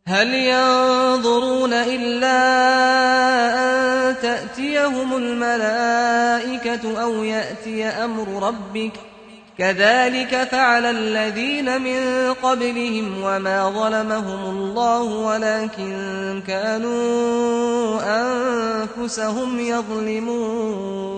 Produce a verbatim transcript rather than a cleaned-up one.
هل ينظرون إلا أن تأتيهم الملائكة أو يأتي أمر ربك كذلك فعل الذين من قبلهم وما ظلمهم الله ولكن كانوا أنفسهم يظلمون